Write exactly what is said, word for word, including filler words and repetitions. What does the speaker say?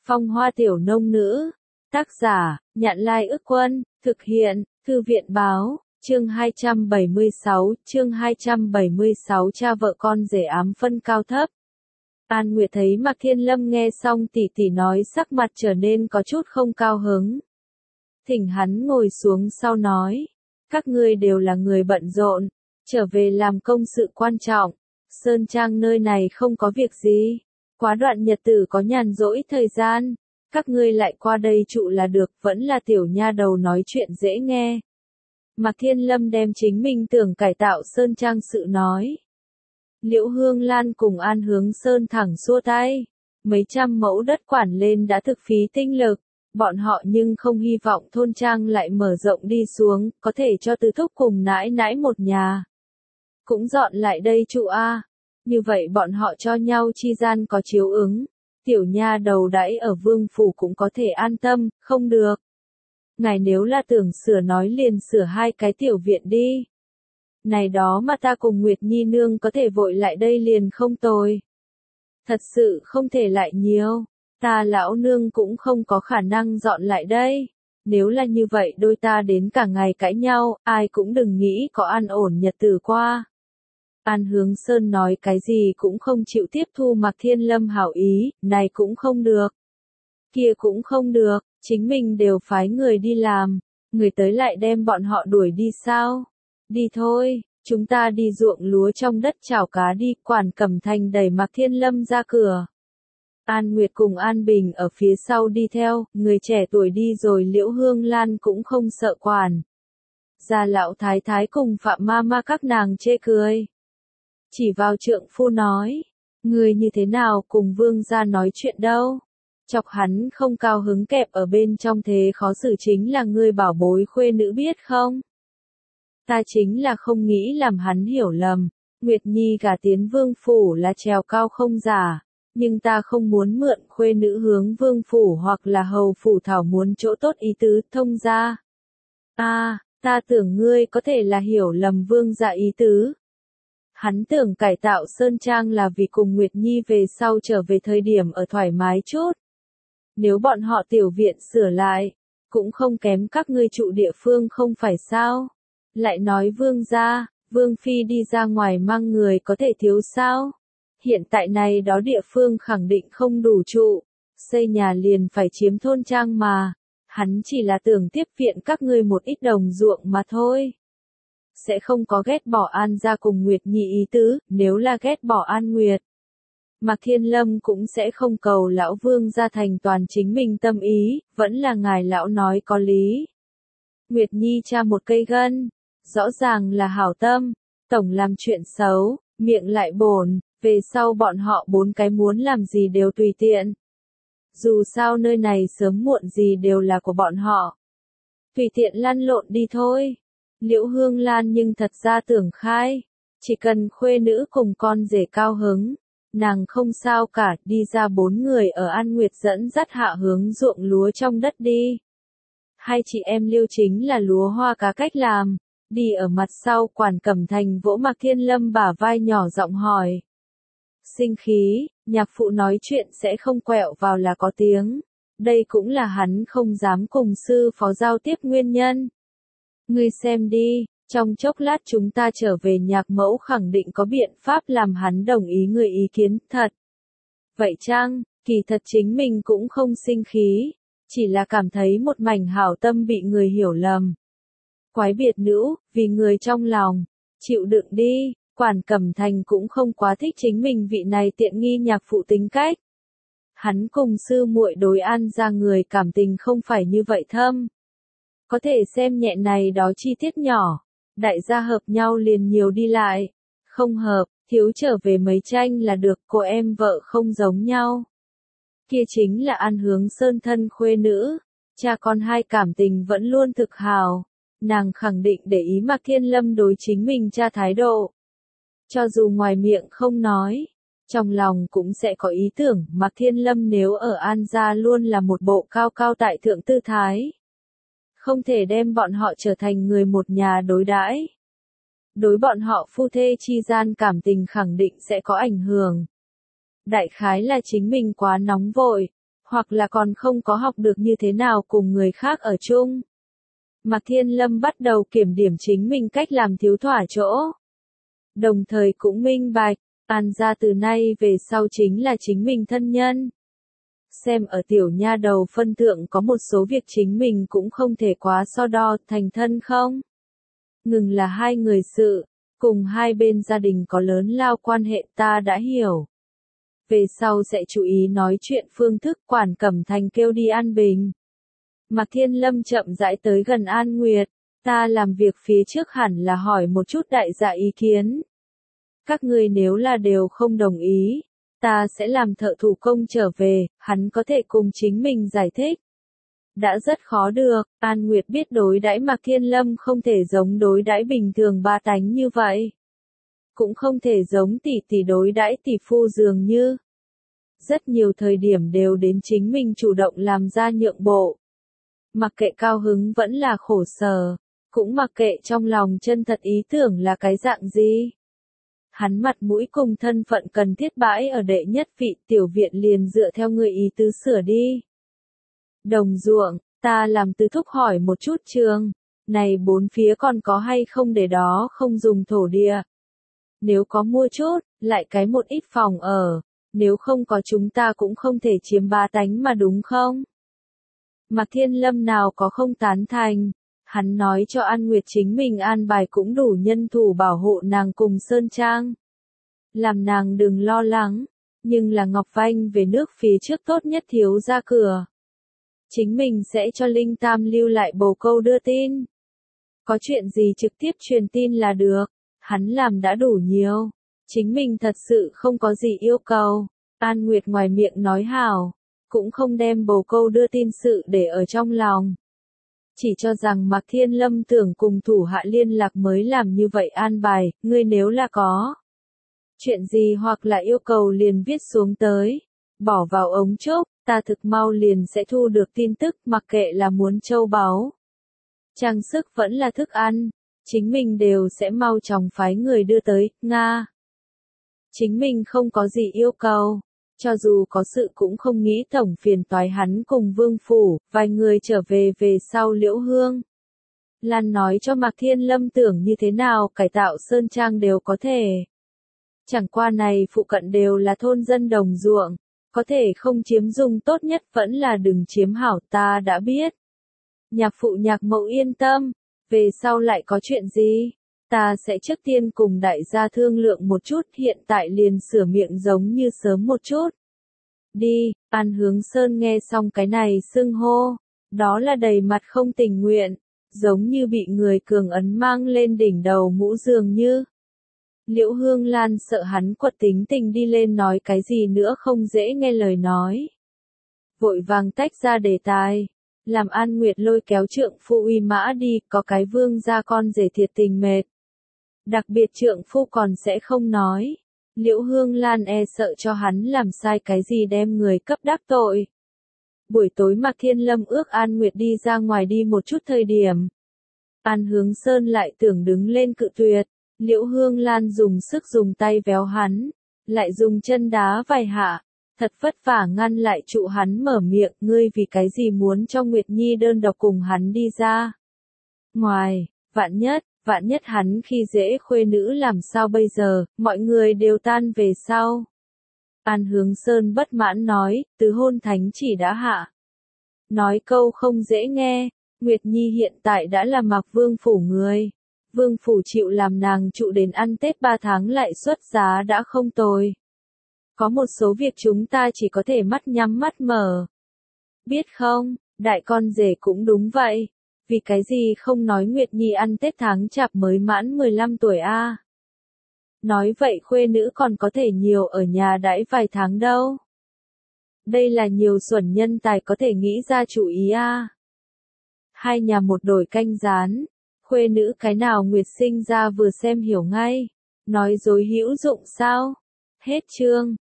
Phong hoa tiểu nông nữ. Tác giả, Nhạn Lai Ức Quân, thực hiện, Thư viện Báo, chương hai trăm bảy mươi sáu, chương hai trăm bảy mươi sáu cha vợ con rể ám phân cao thấp. An Nguyệt thấy Mạc Thiên Lâm nghe xong tỷ tỷ nói sắc mặt trở nên có chút không cao hứng. Thỉnh hắn ngồi xuống sau nói, các ngươi đều là người bận rộn, trở về làm công sự quan trọng, Sơn Trang nơi này không có việc gì, quá đoạn nhật tử có nhàn rỗi thời gian, các ngươi lại qua đây trụ là được, vẫn là tiểu nha đầu nói chuyện dễ nghe. Mạc Thiên Lâm đem chính mình tưởng cải tạo Sơn Trang sự nói. Liễu Hương Lan cùng An Hướng Sơn thẳng xua tay, mấy trăm mẫu đất quản lên đã thực phí tinh lực, bọn họ nhưng không hy vọng thôn trang lại mở rộng đi xuống, có thể cho Từ Thúc cùng nãi nãi một nhà. Cũng dọn lại đây trụ a, như vậy bọn họ cho nhau chi gian có chiếu ứng, tiểu nha đầu đãi ở vương phủ cũng có thể an tâm, không được. Ngài nếu là tưởng sửa nói liền sửa hai cái tiểu viện đi. Này đó mà ta cùng Nguyệt Nhi nương có thể vội lại đây liền không tồi. Thật sự không thể lại nhiều, ta lão nương cũng không có khả năng dọn lại đây. Nếu là như vậy đôi ta đến cả ngày cãi nhau, ai cũng đừng nghĩ có an ổn nhật tử qua. An Hướng Sơn nói cái gì cũng không chịu tiếp thu Mạc Thiên Lâm hảo ý, này cũng không được. Kia cũng không được, chính mình đều phái người đi làm, người tới lại đem bọn họ đuổi đi sao? Đi thôi, chúng ta đi ruộng lúa trong đất chảo cá đi, Quản Cẩm Thành đẩy Mạc Thiên Lâm ra cửa. An Nguyệt cùng An Bình ở phía sau đi theo, người trẻ tuổi đi rồi Liễu Hương Lan cũng không sợ Quản. Gia lão thái thái cùng Phạm ma ma các nàng chê cười. Chỉ vào trượng phu nói, người như thế nào cùng vương gia nói chuyện đâu. Chọc hắn không cao hứng kẹp ở bên trong thế khó xử chính là ngươi bảo bối khuê nữ biết không? Ta chính là không nghĩ làm hắn hiểu lầm, Nguyệt Nhi gả tiến vương phủ là trèo cao không giả, nhưng ta không muốn mượn khuê nữ hướng vương phủ hoặc là hầu phủ thảo muốn chỗ tốt ý tứ thông ra. A, ta tưởng ngươi có thể là hiểu lầm vương dạ ý tứ. Hắn tưởng cải tạo Sơn Trang là vì cùng Nguyệt Nhi về sau trở về thời điểm ở thoải mái chút. Nếu bọn họ tiểu viện sửa lại, cũng không kém các ngươi trụ địa phương không phải sao? Lại nói vương gia, vương phi đi ra ngoài mang người có thể thiếu sao? Hiện tại này đó địa phương khẳng định không đủ trụ, xây nhà liền phải chiếm thôn trang mà, hắn chỉ là tưởng tiếp viện các ngươi một ít đồng ruộng mà thôi. Sẽ không có ghét bỏ An gia cùng Nguyệt Nhi ý tứ, nếu là ghét bỏ An Nguyệt. Mạc Thiên Lâm cũng sẽ không cầu lão vương gia thành toàn chính mình tâm ý, vẫn là ngài lão nói có lý. Nguyệt Nhi tra một cây gân, rõ ràng là hảo tâm, tổng làm chuyện xấu, miệng lại bổn, về sau bọn họ bốn cái muốn làm gì đều tùy tiện. Dù sao nơi này sớm muộn gì đều là của bọn họ. Tùy tiện lăn lộn đi thôi. Liễu Hương Lan nhưng thật ra tưởng khai, chỉ cần khuê nữ cùng con rể cao hứng, nàng không sao cả, đi ra bốn người ở An Nguyệt dẫn dắt hạ hướng ruộng lúa trong đất đi. Hai chị em Liêu chính là lúa hoa cá cách làm, đi ở mặt sau Quản Cẩm Thành vỗ Mạc Thiên Lâm bả vai nhỏ giọng hỏi. Sinh khí, nhạc phụ nói chuyện sẽ không quẹo vào là có tiếng, đây cũng là hắn không dám cùng sư phó giao tiếp nguyên nhân. Ngươi xem đi, trong chốc lát chúng ta trở về nhạc mẫu khẳng định có biện pháp làm hắn đồng ý người ý kiến, thật. Vậy chăng, kỳ thật chính mình cũng không sinh khí, chỉ là cảm thấy một mảnh hảo tâm bị người hiểu lầm. Quái biệt nữ, vì người trong lòng, chịu đựng đi, Quản Cẩm Thành cũng không quá thích chính mình vị này tiện nghi nhạc phụ tính cách. Hắn cùng sư muội đối An ra người cảm tình không phải như vậy thâm. Có thể xem nhẹ này đó chi tiết nhỏ, đại gia hợp nhau liền nhiều đi lại, không hợp, thiếu trở về mấy tranh là được, cô em vợ không giống nhau. Kia chính là An Hướng Sơn thân khuê nữ, cha con hai cảm tình vẫn luôn thực hào, nàng khẳng định để ý Mạc Thiên Lâm đối chính mình cha thái độ. Cho dù ngoài miệng không nói, trong lòng cũng sẽ có ý tưởng Mạc Thiên Lâm nếu ở An gia luôn là một bộ cao cao tại thượng tư thái. Không thể đem bọn họ trở thành người một nhà đối đãi. Đối bọn họ phu thê chi gian cảm tình khẳng định sẽ có ảnh hưởng. Đại khái là chính mình quá nóng vội, hoặc là còn không có học được như thế nào cùng người khác ở chung. Mạc Thiên Lâm bắt đầu kiểm điểm chính mình cách làm thiếu thỏa chỗ. Đồng thời cũng minh bạch, An gia từ nay về sau chính là chính mình thân nhân. Xem ở tiểu nha đầu phân thượng có một số việc chính mình cũng không thể quá so đo thành thân không. Ngừng là hai người sự, cùng hai bên gia đình có lớn lao quan hệ ta đã hiểu. Về sau sẽ chú ý nói chuyện phương thức Quản Cẩm Thành kêu đi an bình. Mạc Thiên Lâm chậm rãi tới gần An Nguyệt, ta làm việc phía trước hẳn là hỏi một chút đại gia ý kiến. Các ngươi nếu là đều không đồng ý, ta sẽ làm thợ thủ công trở về, hắn có thể cùng chính mình giải thích. Đã rất khó được, An Nguyệt biết đối đãi Mạc Thiên Lâm không thể giống đối đãi bình thường ba tánh như vậy. Cũng không thể giống tỷ tỷ đối đãi tỷ phu dường như. Rất nhiều thời điểm đều đến chính mình chủ động làm ra nhượng bộ. Mặc kệ cao hứng vẫn là khổ sở, cũng mặc kệ trong lòng chân thật ý tưởng là cái dạng gì. Hắn mặt mũi cùng thân phận cần thiết bãi ở đệ nhất vị tiểu viện liền dựa theo người ý tứ sửa đi. Đồng ruộng, ta làm tứ thúc hỏi một chút trường, này bốn phía còn có hay không để đó không dùng thổ địa. Nếu có mua chút, lại cái một ít phòng ở, nếu không có chúng ta cũng không thể chiếm ba tánh mà đúng không? Mạc Thiên Lâm nào có không tán thành, hắn nói cho An Nguyệt chính mình an bài cũng đủ nhân thủ bảo hộ nàng cùng Sơn Trang. Làm nàng đừng lo lắng, nhưng là Ngọc Vanh về nước phía trước tốt nhất thiếu ra cửa. Chính mình sẽ cho Linh Tam lưu lại bồ câu đưa tin. Có chuyện gì trực tiếp truyền tin là được, hắn làm đã đủ nhiều. Chính mình thật sự không có gì yêu cầu. An Nguyệt ngoài miệng nói hảo, cũng không đem bồ câu đưa tin sự để ở trong lòng. Chỉ cho rằng Mạc Thiên Lâm tưởng cùng thủ hạ liên lạc mới làm như vậy an bài, ngươi nếu là có chuyện gì hoặc là yêu cầu liền viết xuống tới, bỏ vào ống chốc, ta thực mau liền sẽ thu được tin tức mặc kệ là muốn châu báu. Trang sức vẫn là thức ăn, chính mình đều sẽ mau chóng phái người đưa tới, Nga. Chính mình không có gì yêu cầu, cho dù có sự cũng không nghĩ tổng phiền toái hắn cùng Vương Phủ, vài người trở về về sau Liễu Hương. Lan nói cho Mạc Thiên Lâm tưởng như thế nào cải tạo Sơn Trang đều có thể. Chẳng qua này phụ cận đều là thôn dân đồng ruộng, có thể không chiếm dùng tốt nhất vẫn là đừng chiếm hảo ta đã biết. Nhạc phụ nhạc mẫu yên tâm, về sau lại có chuyện gì, ta sẽ trước tiên cùng đại gia thương lượng một chút hiện tại liền sửa miệng giống như sớm một chút. Đi, An Hướng Sơn nghe xong cái này xưng hô, đó là đầy mặt không tình nguyện, giống như bị người cường ấn mang lên đỉnh đầu mũ dường như. Liễu Hương Lan sợ hắn quật tính tình đi lên nói cái gì nữa không dễ nghe lời nói. Vội vàng tách ra đề tài, làm An Nguyệt lôi kéo trượng phu uy mã đi, có cái vương gia con rể thiệt tình mệt. Đặc biệt trượng phu còn sẽ không nói. Liễu Hương Lan e sợ cho hắn làm sai cái gì đem người cấp đắc tội. Buổi tối Mạc Thiên Lâm ước An Nguyệt đi ra ngoài đi một chút thời điểm. An Hướng Sơn lại tưởng đứng lên cự tuyệt. Liễu Hương Lan dùng sức dùng tay véo hắn, lại dùng chân đá vài hạ, thật vất vả ngăn lại trụ hắn mở miệng, ngươi vì cái gì muốn cho Nguyệt Nhi đơn độc cùng hắn đi ra. Ngoài, vạn nhất, vạn nhất hắn khi dễ khuê nữ làm sao bây giờ, mọi người đều tan về sau. An Hướng Sơn bất mãn nói, tứ hôn thánh chỉ đã hạ. Nói câu không dễ nghe, Nguyệt Nhi hiện tại đã là Mạc Vương Phủ người. Vương Phủ chịu làm nàng trụ đến ăn Tết ba tháng lại xuất giá đã không tồi. Có một số việc chúng ta chỉ có thể mắt nhắm mắt mở. Biết không, đại con rể cũng đúng vậy. Vì cái gì không nói Nguyệt Nhi ăn Tết tháng chạp mới mãn mười lăm tuổi a? À? Nói vậy khuê nữ còn có thể nhiều ở nhà đãi vài tháng đâu. Đây là nhiều xuẩn nhân tài có thể nghĩ ra chủ ý a. À? Hai nhà một đổi canh rán. Khuê nữ cái nào Nguyệt sinh ra vừa xem hiểu ngay. Nói dối hữu dụng sao? Hết chương.